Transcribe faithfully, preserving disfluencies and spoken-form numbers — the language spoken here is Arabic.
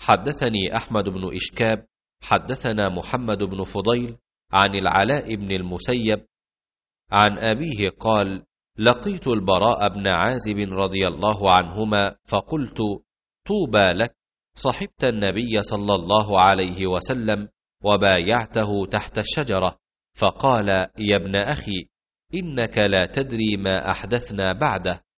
حدثني أحمد بن إشكاب حدثنا محمد بن فضيل عن العلاء بن المسيب عن أبيه قال: لقيت البراء بن عازب رضي الله عنهما فقلت: طوبى لك، صحبت النبي صلى الله عليه وسلم وبايعته تحت الشجرة. فقال: يا ابن أخي، إنك لا تدري ما أحدثنا بعده،